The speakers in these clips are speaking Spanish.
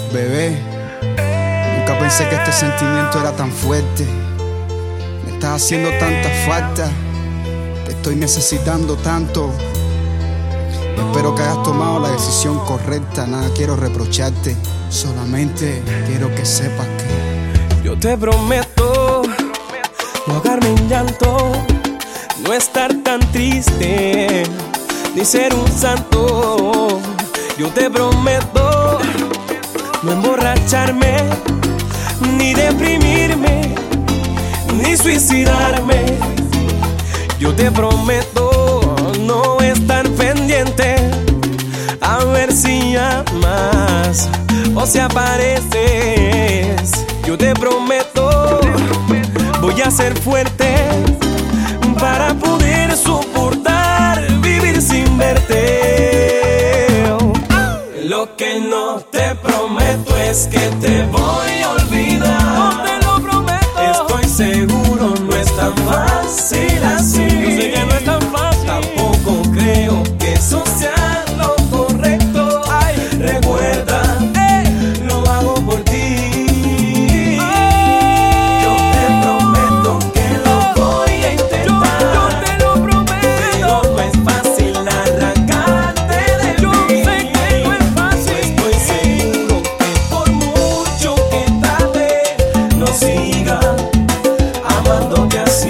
Bebé, nunca pensé que este sentimiento era tan fuerte. Me estás haciendo tanta falta, te estoy necesitando tanto. Espero que hayas tomado la decisión correcta. Nada quiero reprocharte, solamente quiero que sepas que yo te prometo no ahogarme en llanto, no estar tan triste, ni ser un santo. Yo te prometo no emborracharme, ni deprimirme, ni suicidarme. Yo te prometo no estar pendiente a ver si llamas o si apareces. Yo te prometo voy a ser fuerte para poder soportar vivir sin verte. Lo que no te prometo es que te voy a olvidar. No te lo prometo. Estoy seguro no es tan fácil así. Yo sé que no es tan fácil. Tampoco creo que eso sea lo correcto. Ay, recuerda, lo hago por ti. Yo te prometo que lo voy a intentar. Yo te lo prometo. Pero no es fácil arrancarte de Yo mí. sé que no es fácil. Estoy seguro que por mucho que tarde no siga amándote así.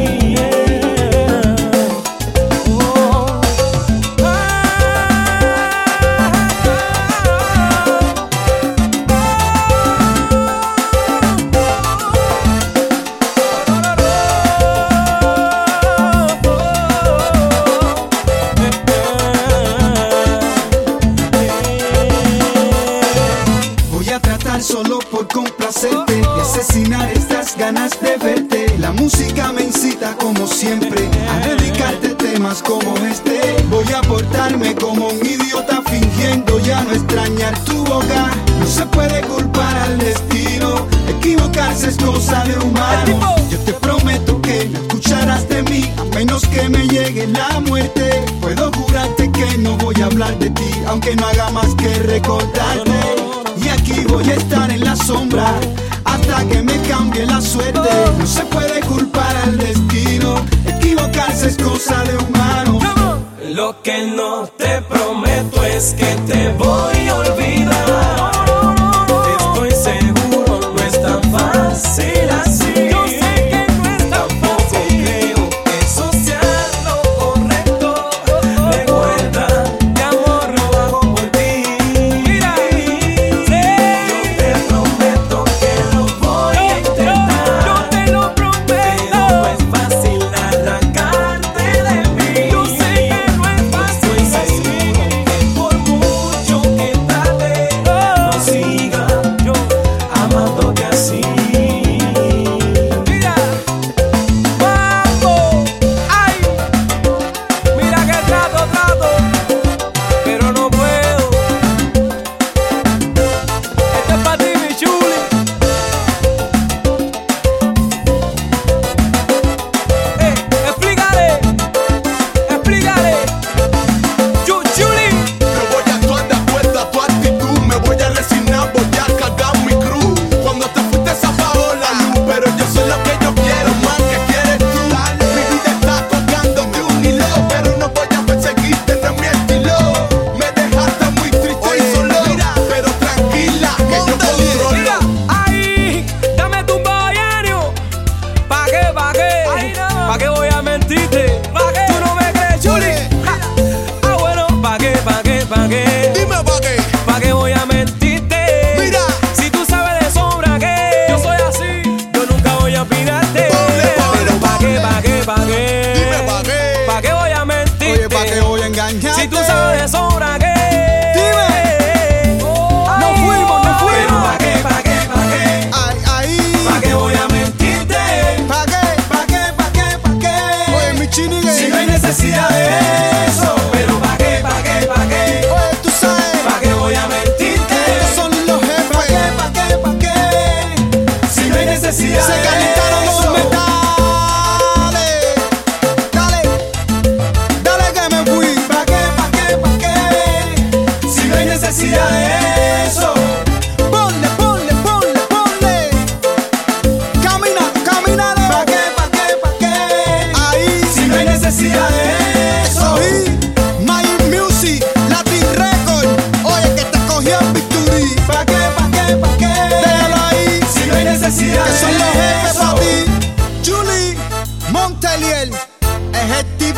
voy a tratar solo por complacerte y asesinar estas ganas de verte. La música me incita como siempre a dedicarte temas como este. Voy a portarme como un idiota fingiendo ya no extrañar tu boca. No se puede culpar al destino, equivocarse es cosa de humano. Yo te prometo que no escucharás de mí a menos que me llegue la muerte. Puedo jurarte que no voy a hablar de ti aunque no haga más que recordarte. Y aquí voy a estar en la sombra hasta que me cambie la suerte. No se puede culpar al destino, equivocarse es cosa de humano. Lo que no te prometo es que te voy a olvidar. Estoy seguro no es tan fácil así. Yo sé que no es tan Tampoco creo que eso sea lo correcto. Recuerda, mi amor, lo hago por ti. Mira, Yo te prometo que lo voy a intentar. yo te lo prometo. Pero no es fácil arrancarte de mí. Yo sé que no es Estoy fácil. seguro que por mucho que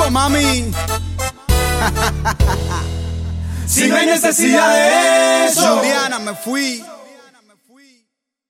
tiempo, mami. Si no hay necesidad de eso. Juliana, me fui.